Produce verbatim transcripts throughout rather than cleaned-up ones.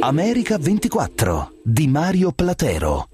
America ventiquattro di Mario Platero.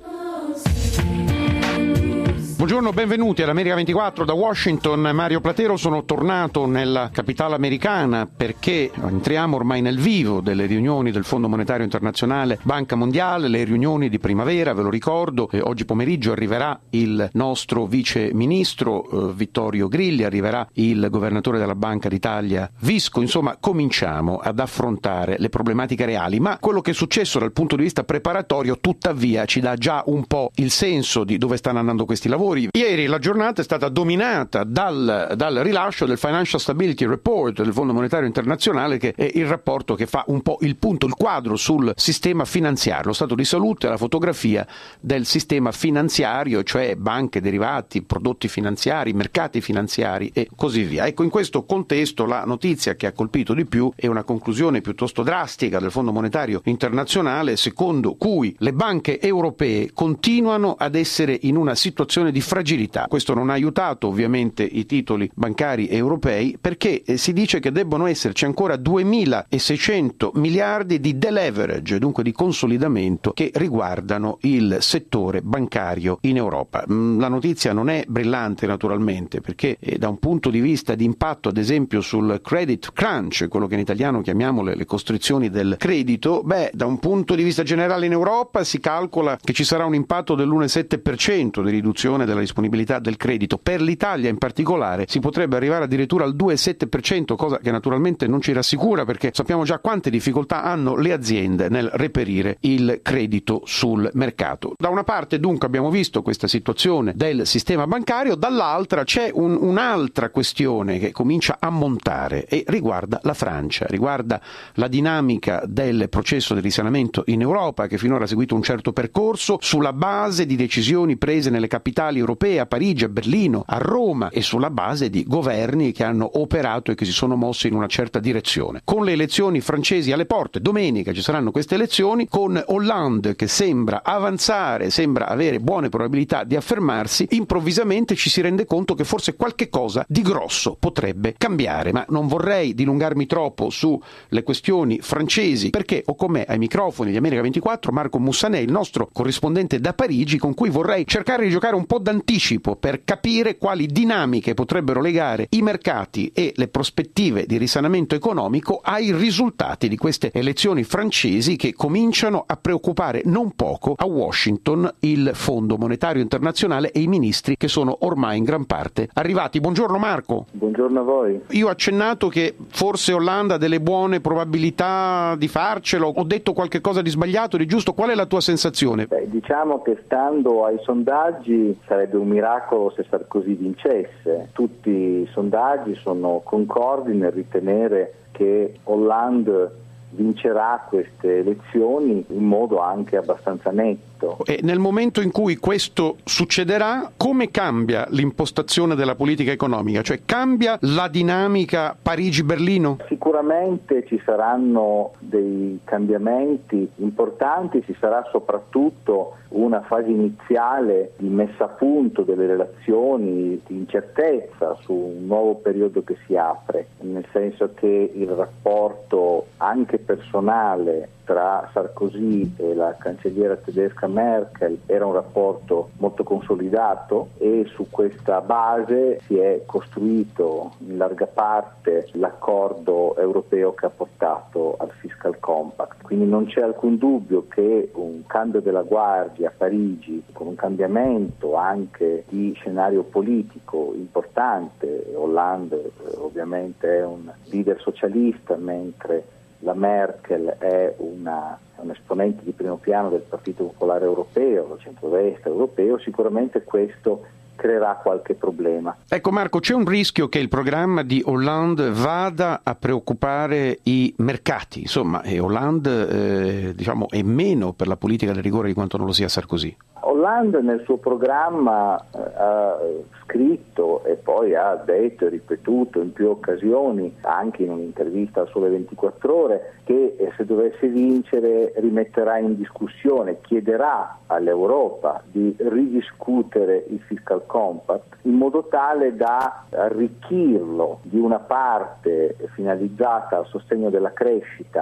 Buongiorno, benvenuti all'America ventiquattro da Washington. Mario Platero, sono tornato nella capitale americana perché entriamo ormai nel vivo delle riunioni del Fondo Monetario Internazionale, Banca Mondiale, le riunioni di primavera, ve lo ricordo. Eh, oggi pomeriggio arriverà il nostro vice ministro eh, Vittorio Grilli, arriverà il governatore della Banca d'Italia Visco. Insomma, cominciamo ad affrontare le problematiche reali, ma quello che è successo dal punto di vista preparatorio tuttavia ci dà già un po' il senso di dove stanno andando questi lavori. Ieri la giornata è stata dominata dal, dal rilascio del Financial Stability Report del Fondo Monetario Internazionale, che è il rapporto che fa un po' il punto, il quadro sul sistema finanziario, lo stato di salute, la fotografia del sistema finanziario, cioè banche, derivati, prodotti finanziari, mercati finanziari e così via. Ecco, in questo contesto la notizia che ha colpito di più è una conclusione piuttosto drastica del Fondo Monetario Internazionale, secondo cui le banche europee continuano ad essere in una situazione di fragilità. Questo non ha aiutato ovviamente i titoli bancari europei, perché eh, si dice che debbono esserci ancora duemilaseicento miliardi di deleverage, dunque di consolidamento, che riguardano il settore bancario in Europa. La notizia non è brillante naturalmente, perché eh, da un punto di vista di impatto ad esempio sul credit crunch, quello che in italiano chiamiamo le, le costrizioni del credito, beh, da un punto di vista generale in Europa si calcola che ci sarà un impatto dell'uno virgola sette per cento di riduzione della disponibilità del credito. Per l'Italia in particolare si potrebbe arrivare addirittura al due virgola sette per cento, cosa che naturalmente non ci rassicura, perché sappiamo già quante difficoltà hanno le aziende nel reperire il credito sul mercato. Da una parte dunque abbiamo visto questa situazione del sistema bancario, dall'altra c'è un, un'altra questione che comincia a montare e riguarda la Francia, riguarda la dinamica del processo di risanamento in Europa, che finora ha seguito un certo percorso sulla base di decisioni prese nelle capitali europee, a Parigi, a Berlino, a Roma, e sulla base di governi che hanno operato e che si sono mossi in una certa direzione. Con le elezioni francesi alle porte, domenica ci saranno queste elezioni, con Hollande che sembra avanzare, sembra avere buone probabilità di affermarsi, improvvisamente ci si rende conto che forse qualche cosa di grosso potrebbe cambiare. Ma non vorrei dilungarmi troppo sulle questioni francesi, perché ho con me ai microfoni di America ventiquattro Marco Mussanè, il nostro corrispondente da Parigi, con cui vorrei cercare di giocare un po' d'anticipo per capire quali dinamiche potrebbero legare i mercati e le prospettive di risanamento economico ai risultati di queste elezioni francesi, che cominciano a preoccupare non poco a Washington il Fondo Monetario Internazionale e i ministri che sono ormai in gran parte arrivati. Buongiorno Marco. Buongiorno a voi. Io ho accennato che forse Hollande ha delle buone probabilità di farcelo, ho detto qualche cosa di sbagliato, di giusto? Qual è la tua sensazione? Beh, diciamo che stando ai sondaggi sarebbe un miracolo se Sarkozy vincesse. Tutti i sondaggi sono concordi nel ritenere che Hollande vincerà queste elezioni in modo anche abbastanza netto. E nel momento in cui questo succederà, come cambia l'impostazione della politica economica? Cioè cambia la dinamica Parigi-Berlino? Sicuramente ci saranno dei cambiamenti importanti, ci sarà soprattutto una fase iniziale di messa a punto delle relazioni, di incertezza su un nuovo periodo che si apre, nel senso che il rapporto anche personale tra Sarkozy e la cancelliera tedesca Merkel era un rapporto molto consolidato, e su questa base si è costruito in larga parte l'accordo europeo che ha portato al Fiscal Compact. Quindi non c'è alcun dubbio che un cambio della guardia a Parigi, con un cambiamento anche di scenario politico importante, Hollande ovviamente è un leader socialista, mentre la Merkel è una, un esponente di primo piano del Partito Popolare Europeo, del centrodestra europeo, sicuramente questo creerà qualche problema. Ecco Marco, c'è un rischio che il programma di Hollande vada a preoccupare i mercati, insomma, e Hollande eh, diciamo, è meno per la politica del rigore di quanto non lo sia Sarkozy. Hollande nel suo programma eh, ha scritto e poi ha detto e ripetuto in più occasioni, anche in un'intervista al Sole ventiquattro Ore, che eh, se dovesse vincere rimetterà in discussione, chiederà all'Europa di ridiscutere il Fiscal Compact in modo tale da arricchirlo di una parte finalizzata al sostegno della crescita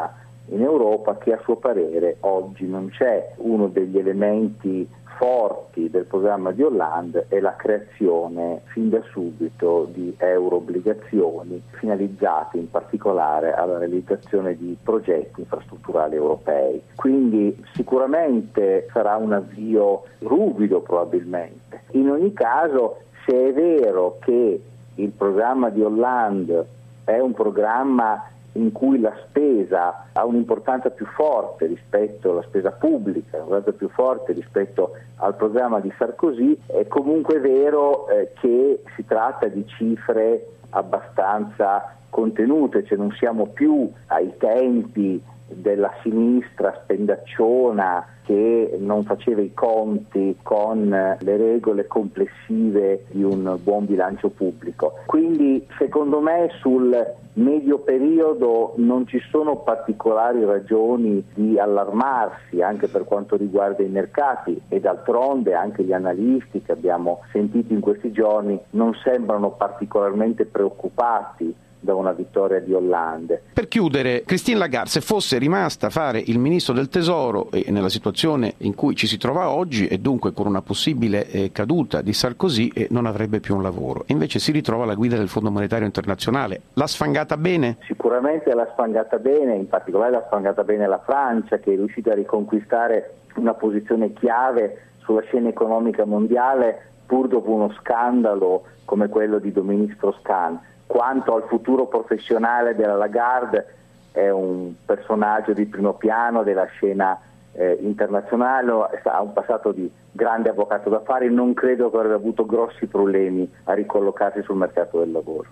in Europa, che a suo parere oggi non c'è. Uno degli elementi forti del programma di Hollande è la creazione fin da subito di euro-obbligazioni finalizzate in particolare alla realizzazione di progetti infrastrutturali europei. Quindi sicuramente sarà un avvio ruvido probabilmente. In ogni caso, se è vero che il programma di Hollande è un programma in cui la spesa ha un'importanza più forte rispetto alla spesa pubblica, un'importanza più forte rispetto al programma di Sarkozy, è comunque vero eh, che si tratta di cifre abbastanza contenute, cioè non siamo più ai tempi della sinistra spendacciona che non faceva i conti con le regole complessive di un buon bilancio pubblico. Quindi secondo me sul medio periodo non ci sono particolari ragioni di allarmarsi anche per quanto riguarda i mercati, e d'altronde anche gli analisti che abbiamo sentito in questi giorni non sembrano particolarmente preoccupati da una vittoria di Hollande. Per chiudere, Christine Lagarde, se fosse rimasta a fare il ministro del Tesoro e nella situazione in cui ci si trova oggi, e dunque con una possibile eh, caduta di Sarkozy, eh, non avrebbe più un lavoro. E invece si ritrova alla guida del Fondo Monetario Internazionale. L'ha sfangata bene? Sicuramente l'ha sfangata bene, in particolare l'ha sfangata bene la Francia, che è riuscita a riconquistare una posizione chiave sulla scena economica mondiale pur dopo uno scandalo come quello di Dominique Strauss-Kahn. Quanto al futuro professionale della Lagarde, è un personaggio di primo piano della scena eh, internazionale, ha un passato di grande avvocato d'affari, non credo che avrebbe avuto grossi problemi a ricollocarsi sul mercato del lavoro.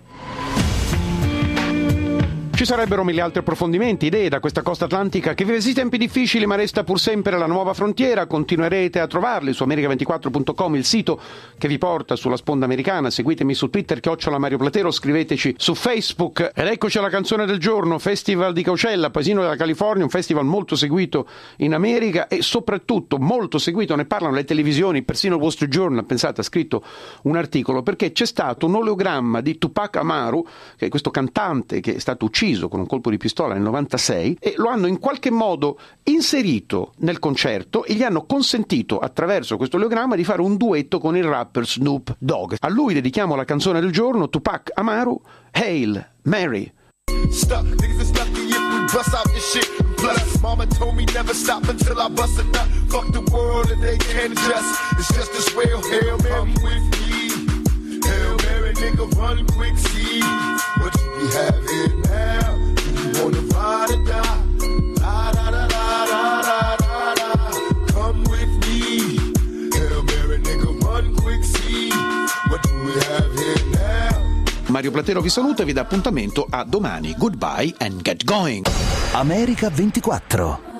Ci sarebbero mille altri approfondimenti, idee da questa costa atlantica che vive sì tempi difficili ma resta pur sempre la nuova frontiera. Continuerete a trovarli su america ventiquattro punto com, il sito che vi porta sulla sponda americana. Seguitemi su Twitter, chiocciola Mario Platero, scriveteci su Facebook. Ed eccoci alla canzone del giorno, Festival di Coachella, paesino della California, un festival molto seguito in America e soprattutto molto seguito, ne parlano le televisioni, persino il Wall Street Journal, pensate, ha scritto un articolo, perché c'è stato un oleogramma di Tupac Amaru, che è questo cantante che è stato ucciso con un colpo di pistola nel novantasei, e lo hanno in qualche modo inserito nel concerto e gli hanno consentito attraverso questo oleogramma di fare un duetto con il rapper Snoop Dogg. A lui dedichiamo la canzone del giorno, Tupac Amaru, Hail Mary. Stuck, niggas is lucky if we bust out this shit. Plus, mama told me never stop until I bust a nut. Fuck the world and they can't adjust. It's just this real Hail Mary with me. Hail Mary, nigga, run quick, see what you have here now. You wanna ride or die? La da da da da da da da. Come with me. Hail Mary, nigga, run quick, see what do we have here now. Mario Platero vi saluta e vi dà appuntamento a domani. Goodbye and get going. America ventiquattro.